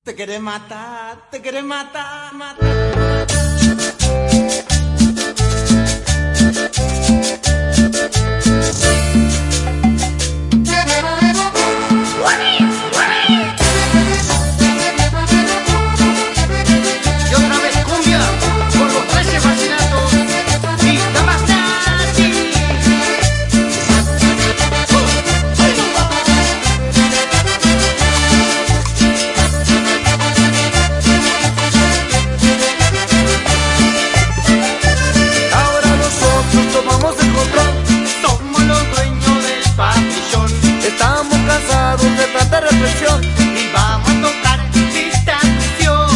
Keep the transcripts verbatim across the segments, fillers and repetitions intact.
Te querés matar, te querés matar, matar. Y otra vez cumbia con los trece fascinatos y Damasati. Ahora nosotros tomamos el control, somos los dueños del pabellón. Estamos cansados de tanta represión y vamos a tocar esta canción.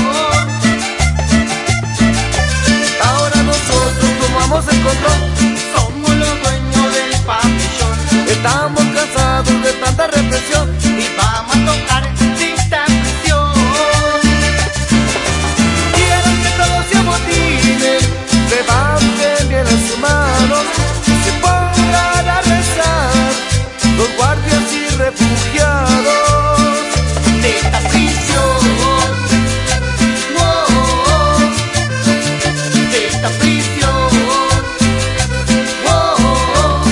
Ahora nosotros tomamos el control, somos los dueños del pabellón. Estamos cansados de tanta represión y vamos a tocar esta canción. Quiero que todos se amotinen, levanten bien sus manos y se pongan a rezar los guardias y refugiados de esta prisión. Oh, de esta prisión. Oh,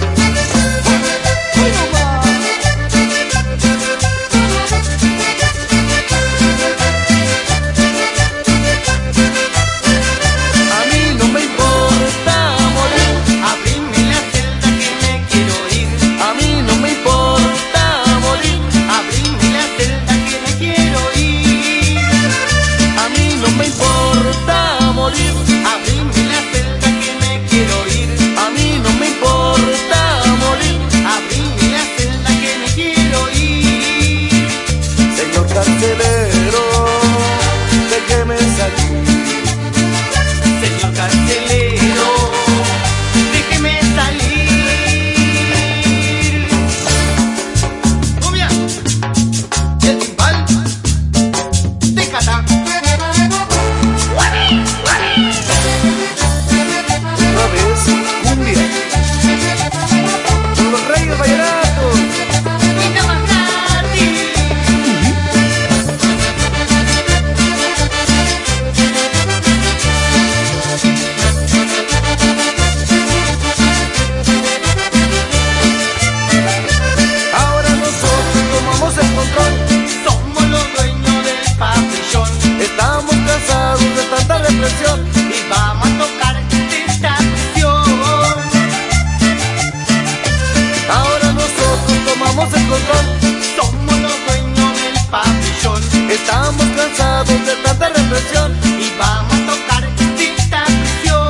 a mí no me importa morir, abrime la celda que me quiero ir. A mí no me importa morir, abrime la celda que me quiero ir. A mí no me importa morir, abrime la celda que me quiero ir. A mí no me importa morir, abrime la celda que me quiero ir. Señor carcelero, déjeme salir. Señor carcelero, déjeme salir. Cumbia, el timbal de Catán. Otra vez cumbia con los reyes vallenatos y Damasati. Ahora nosotros tomamos el control, somos los dueños del pabellón. Estamos cansados de tanta represión y vamos a tocar esta canción. Ahora nosotros tomamos el control, somos los dueños del pabellón. Estamos cansados de tanta represión y vamos a tocar esta canción.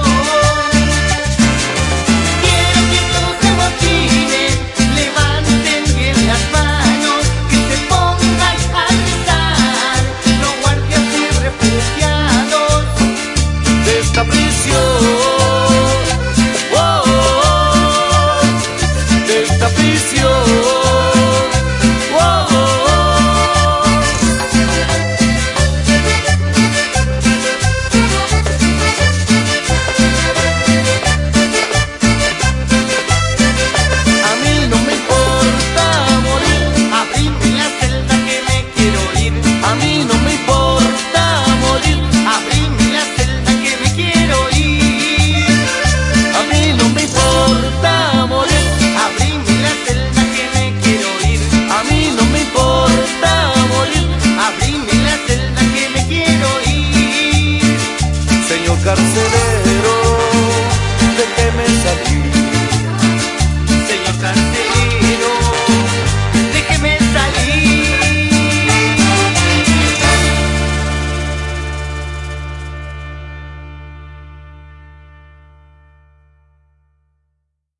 Quiero que todos se amotinen, levanten bien las manos, que se pongan a rezar los guardias y refugiados de esta prisión. Oh, oh, oh, de esta prisión. Oh, oh, oh. A mí no me importa morir, abrime la celda que me quiero ir. A mí no me importa morir, abrime la celda que me quiero ir. A mí no me importa morir, abrime la celda que me quiero ir. A mí no me importa morir, abrime la celda que me quiero ir. Señor carcelero,